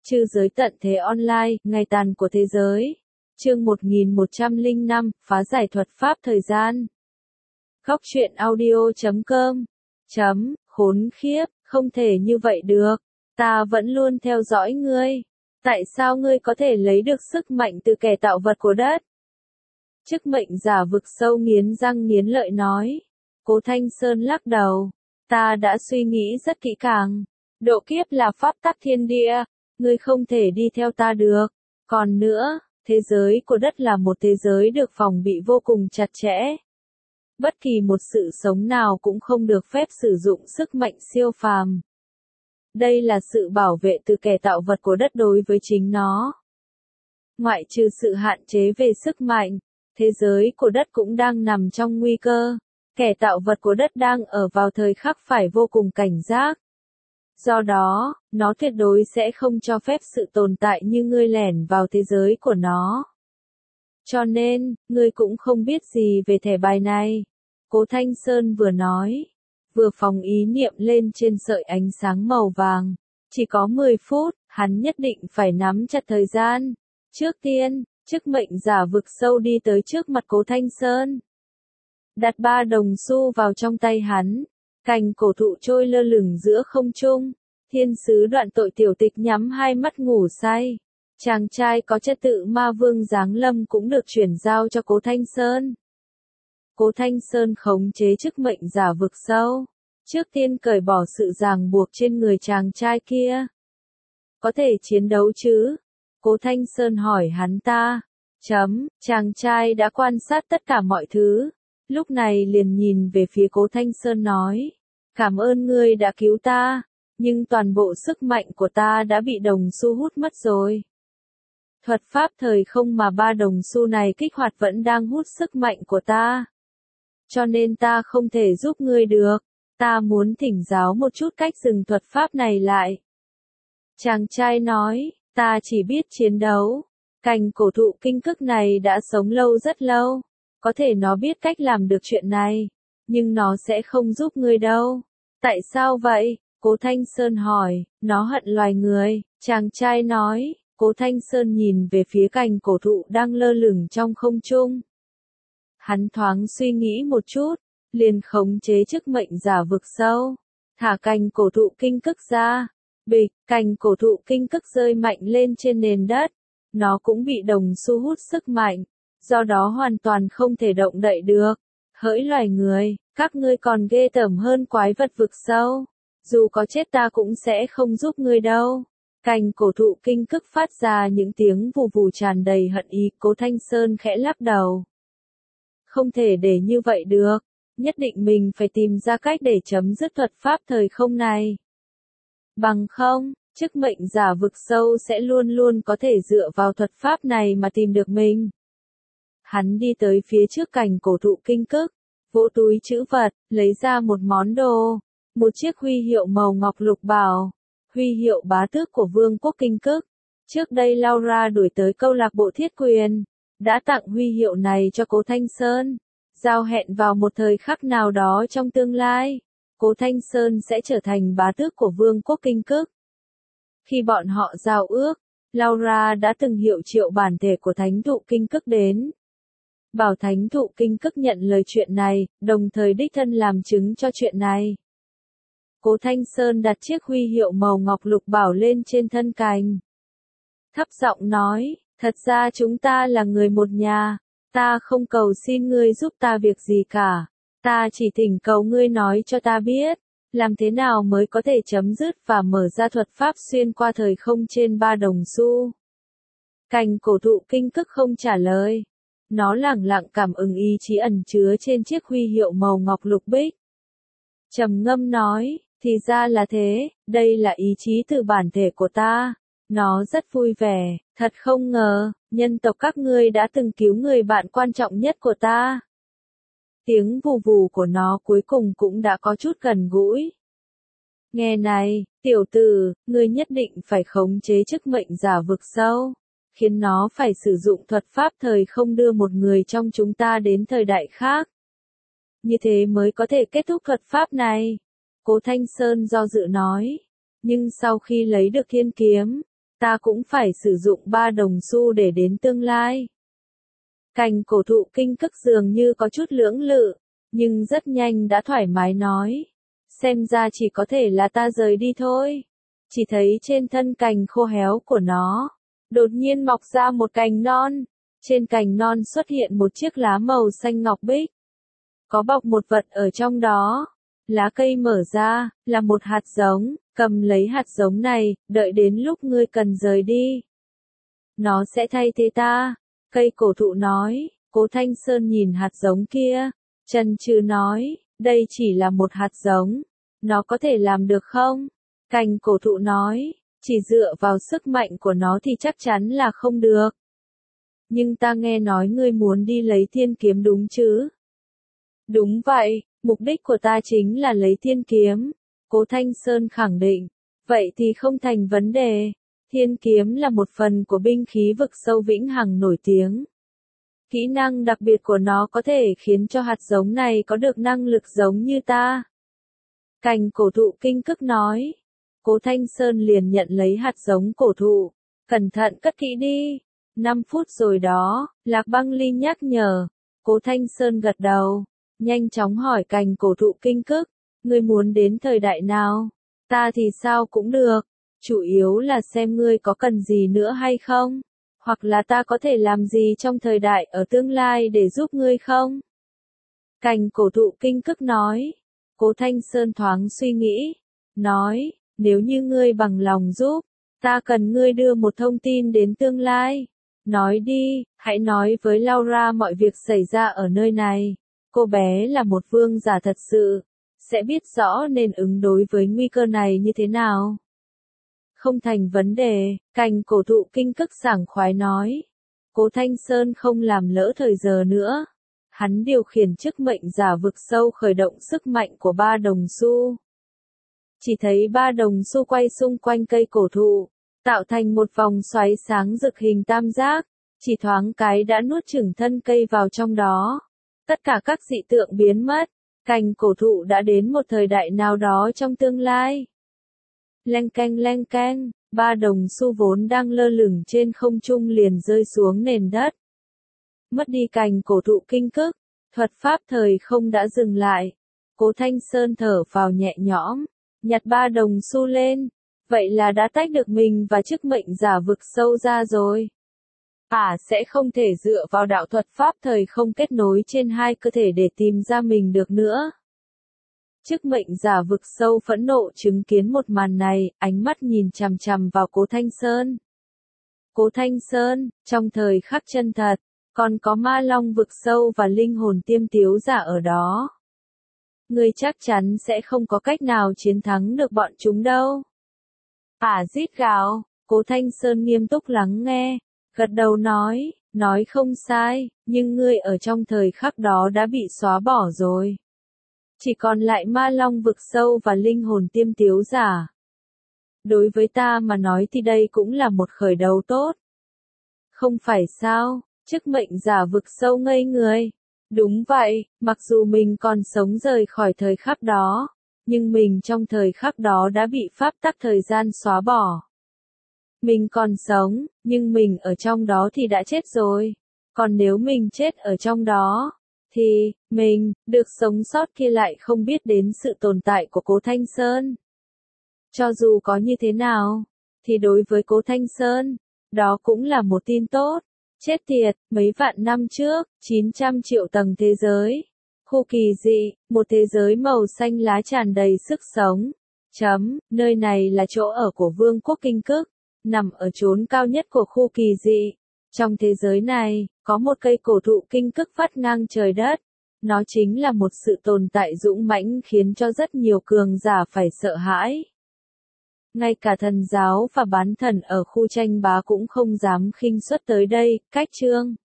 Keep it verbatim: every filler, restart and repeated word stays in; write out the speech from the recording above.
Trư giới tận thế online, ngày tàn của thế giới. Chương một nghìn một trăm lẻ năm, phá giải thuật pháp thời gian. Góc truyện audio chấm com. Chấm, khốn khiếp, không thể như vậy được. Ta vẫn luôn theo dõi ngươi. Tại sao ngươi có thể lấy được sức mạnh từ kẻ tạo vật của đất? Chức mệnh giả vực sâu nghiến răng nghiến lợi nói. Cố Thanh Sơn lắc đầu. Ta đã suy nghĩ rất kỹ càng. Độ kiếp là pháp tắc thiên địa. Ngươi không thể đi theo ta được. Còn nữa, thế giới của đất là một thế giới được phòng bị vô cùng chặt chẽ. Bất kỳ một sự sống nào cũng không được phép sử dụng sức mạnh siêu phàm. Đây là sự bảo vệ từ kẻ tạo vật của đất đối với chính nó. Ngoại trừ sự hạn chế về sức mạnh, thế giới của đất cũng đang nằm trong nguy cơ. Kẻ tạo vật của đất đang ở vào thời khắc phải vô cùng cảnh giác. Do đó, nó tuyệt đối sẽ không cho phép sự tồn tại như ngươi lẻn vào thế giới của nó. Cho nên, ngươi cũng không biết gì về thẻ bài này. Cố Thanh Sơn vừa nói, vừa phóng ý niệm lên trên sợi ánh sáng màu vàng. Chỉ có mười phút, hắn nhất định phải nắm chặt thời gian. Trước tiên, chức mệnh giả vực sâu đi tới trước mặt Cố Thanh Sơn. Đặt ba đồng xu vào trong tay hắn. Cành cổ thụ trôi lơ lửng giữa không trung. Thiên sứ đoạn tội tiểu tịch nhắm hai mắt ngủ say. Chàng trai có chất tự ma vương giáng lâm cũng được chuyển giao cho Cố Thanh Sơn. Cố Thanh Sơn khống chế chức mệnh giả vực sâu. Trước tiên cởi bỏ sự ràng buộc trên người chàng trai kia. Có thể chiến đấu chứ? Cố Thanh Sơn hỏi hắn ta. Chấm, chàng trai đã quan sát tất cả mọi thứ. Lúc này liền nhìn về phía Cố Thanh Sơn nói. Cảm ơn ngươi đã cứu ta, nhưng toàn bộ sức mạnh của ta đã bị đồng xu hút mất rồi. Thuật pháp thời không mà ba đồng xu này kích hoạt vẫn đang hút sức mạnh của ta. Cho nên ta không thể giúp ngươi được. Ta muốn thỉnh giáo một chút cách dừng thuật pháp này lại. Chàng trai nói, ta chỉ biết chiến đấu. Cành cổ thụ kinh cức này đã sống lâu rất lâu. Có thể nó biết cách làm được chuyện này. Nhưng nó sẽ không giúp ngươi đâu. Tại sao vậy? Cố Thanh Sơn hỏi. Nó hận loài người. Chàng trai nói. Cố Thanh Sơn nhìn về phía cành cổ thụ đang lơ lửng trong không trung. Hắn thoáng suy nghĩ một chút. Liền khống chế chức mệnh giả vực sâu. Thả cành cổ thụ kinh cức ra. Bịch, cành cổ thụ kinh cức rơi mạnh lên trên nền đất. Nó cũng bị đồng xu hút sức mạnh. Do đó hoàn toàn không thể động đậy được. Hỡi loài người, các ngươi còn ghê tởm hơn quái vật vực sâu. Dù có chết ta cũng sẽ không giúp ngươi đâu. Cành cổ thụ kinh cức phát ra những tiếng vù vù tràn đầy hận ý. Cố Thanh Sơn khẽ lắc đầu. Không thể để như vậy được. Nhất định mình phải tìm ra cách để chấm dứt thuật pháp thời không này. Bằng không, chức mệnh giả vực sâu sẽ luôn luôn có thể dựa vào thuật pháp này mà tìm được mình. Hắn đi tới phía trước cành cổ thụ kinh cức, vỗ túi trữ vật, lấy ra một món đồ, một chiếc huy hiệu màu ngọc lục bảo, huy hiệu bá tước của vương quốc kinh cức. Trước đây Laura đuổi tới câu lạc bộ thiết quyền, đã tặng huy hiệu này cho Cố Thanh Sơn, giao hẹn vào một thời khắc nào đó trong tương lai, Cố Thanh Sơn sẽ trở thành bá tước của vương quốc kinh cức. Khi bọn họ giao ước, Laura đã từng hiệu triệu bản thể của thánh thụ kinh cức đến. Bảo thánh thụ kinh cức nhận lời chuyện này, đồng thời đích thân làm chứng cho chuyện này. Cố Thanh Sơn đặt chiếc huy hiệu màu ngọc lục bảo lên trên thân cành. Thấp giọng nói, thật ra chúng ta là người một nhà, ta không cầu xin ngươi giúp ta việc gì cả, ta chỉ thỉnh cầu ngươi nói cho ta biết, làm thế nào mới có thể chấm dứt và mở ra thuật pháp xuyên qua thời không trên ba đồng xu. Cành cổ thụ kinh cức không trả lời. Nó lẳng lặng cảm ứng ý chí ẩn chứa trên chiếc huy hiệu màu ngọc lục bích. Trầm ngâm nói, thì ra là thế, đây là ý chí từ bản thể của ta. Nó rất vui vẻ, thật không ngờ, nhân tộc các ngươi đã từng cứu người bạn quan trọng nhất của ta. Tiếng vù vù của nó cuối cùng cũng đã có chút gần gũi. Nghe này, tiểu tử, ngươi nhất định phải khống chế chức mệnh giả vực sâu. Khiến nó phải sử dụng thuật pháp thời không đưa một người trong chúng ta đến thời đại khác. Như thế mới có thể kết thúc thuật pháp này. Cố Thanh Sơn do dự nói. Nhưng sau khi lấy được thiên kiếm, ta cũng phải sử dụng ba đồng xu để đến tương lai. Cành cổ thụ kinh cức dường như có chút lưỡng lự, nhưng rất nhanh đã thoải mái nói. Xem ra chỉ có thể là ta rời đi thôi. Chỉ thấy trên thân cành khô héo của nó, đột nhiên mọc ra một cành non. Trên cành non xuất hiện một chiếc lá màu xanh ngọc bích. Có bọc một vật ở trong đó. Lá cây mở ra, là một hạt giống, cầm lấy hạt giống này, đợi đến lúc ngươi cần rời đi. Nó sẽ thay thế ta. Cây cổ thụ nói. Cố Thanh Sơn nhìn hạt giống kia, chần chừ nói, đây chỉ là một hạt giống, nó có thể làm được không? Cành cổ thụ nói, chỉ dựa vào sức mạnh của nó thì chắc chắn là không được. Nhưng ta nghe nói ngươi muốn đi lấy thiên kiếm đúng chứ? Đúng vậy, mục đích của ta chính là lấy thiên kiếm. Cố Thanh Sơn khẳng định, vậy thì không thành vấn đề. Thiên kiếm là một phần của binh khí vực sâu vĩnh hằng nổi tiếng. Kỹ năng đặc biệt của nó có thể khiến cho hạt giống này có được năng lực giống như ta. Cành cổ thụ kinh cức nói. Cố Thanh Sơn liền nhận lấy hạt giống cổ thụ. Cẩn thận cất kỹ đi. Năm phút rồi đó, Lạc Băng Ly nhắc nhở. Cố Thanh Sơn gật đầu. Nhanh chóng hỏi cành cổ thụ kinh cức. Ngươi muốn đến thời đại nào? Ta thì sao cũng được. Chủ yếu là xem ngươi có cần gì nữa hay không? Hoặc là ta có thể làm gì trong thời đại ở tương lai để giúp ngươi không? Cành cổ thụ kinh cức nói. Cố Thanh Sơn thoáng suy nghĩ. Nói, nếu như ngươi bằng lòng giúp, ta cần ngươi đưa một thông tin đến tương lai. Nói đi, hãy nói với Laura mọi việc xảy ra ở nơi này. Cô bé là một vương giả thật sự, sẽ biết rõ nên ứng đối với nguy cơ này như thế nào. Không thành vấn đề, cành cổ thụ kinh cức sảng khoái nói. Cố Thanh Sơn không làm lỡ thời giờ nữa. Hắn điều khiển chức mệnh giả vực sâu khởi động sức mạnh của ba đồng xu. Chỉ thấy ba đồng xu quay xung quanh cây cổ thụ, tạo thành một vòng xoáy sáng rực hình tam giác, chỉ thoáng cái đã nuốt chửng thân cây vào trong đó. Tất cả các dị tượng biến mất, cành cổ thụ đã đến một thời đại nào đó trong tương lai. Leng keng leng keng, ba đồng xu vốn đang lơ lửng trên không trung liền rơi xuống nền đất. Mất đi cành cổ thụ kinh cức, thuật pháp thời không đã dừng lại. Cố Thanh Sơn thở phào nhẹ nhõm, nhặt ba đồng xu lên. Vậy là đã tách được mình và chức mệnh giả vực sâu ra rồi. À sẽ không thể dựa vào đạo thuật pháp thời không kết nối trên hai cơ thể để tìm ra mình được nữa. Chức mệnh giả vực sâu phẫn nộ chứng kiến một màn này, ánh mắt nhìn chằm chằm vào Cố Thanh Sơn. Cố Thanh Sơn, trong thời khắc chân thật, còn có ma long vực sâu và linh hồn tiêm tiếu giả ở đó. Ngươi chắc chắn sẽ không có cách nào chiến thắng được bọn chúng đâu. À rít gào, Cố Thanh Sơn nghiêm túc lắng nghe, gật đầu nói, nói không sai, nhưng ngươi ở trong thời khắc đó đã bị xóa bỏ rồi. Chỉ còn lại ma long vực sâu và linh hồn tiêm tiếu giả. Đối với ta mà nói thì đây cũng là một khởi đầu tốt. Không phải sao, chức mệnh giả vực sâu ngây người. Đúng vậy, mặc dù mình còn sống rời khỏi thời khắc đó, nhưng mình trong thời khắc đó đã bị pháp tắc thời gian xóa bỏ. Mình còn sống, nhưng mình ở trong đó thì đã chết rồi. Còn nếu mình chết ở trong đó, thì, mình, được sống sót kia lại không biết đến sự tồn tại của Cố Thanh Sơn. Cho dù có như thế nào, thì đối với Cố Thanh Sơn, đó cũng là một tin tốt. Chết tiệt, mấy vạn năm trước, chín trăm triệu tầng thế giới. Khu kỳ dị, một thế giới màu xanh lá tràn đầy sức sống. Chấm, nơi này là chỗ ở của Vương quốc Kinh Cức, nằm ở chốn cao nhất của khu kỳ dị. Trong thế giới này, có một cây cổ thụ kinh cức vắt ngang trời đất. Nó chính là một sự tồn tại dũng mãnh khiến cho rất nhiều cường giả phải sợ hãi. Ngay cả thần giáo và bán thần ở khu tranh bá cũng không dám khinh suất tới đây. Cách chương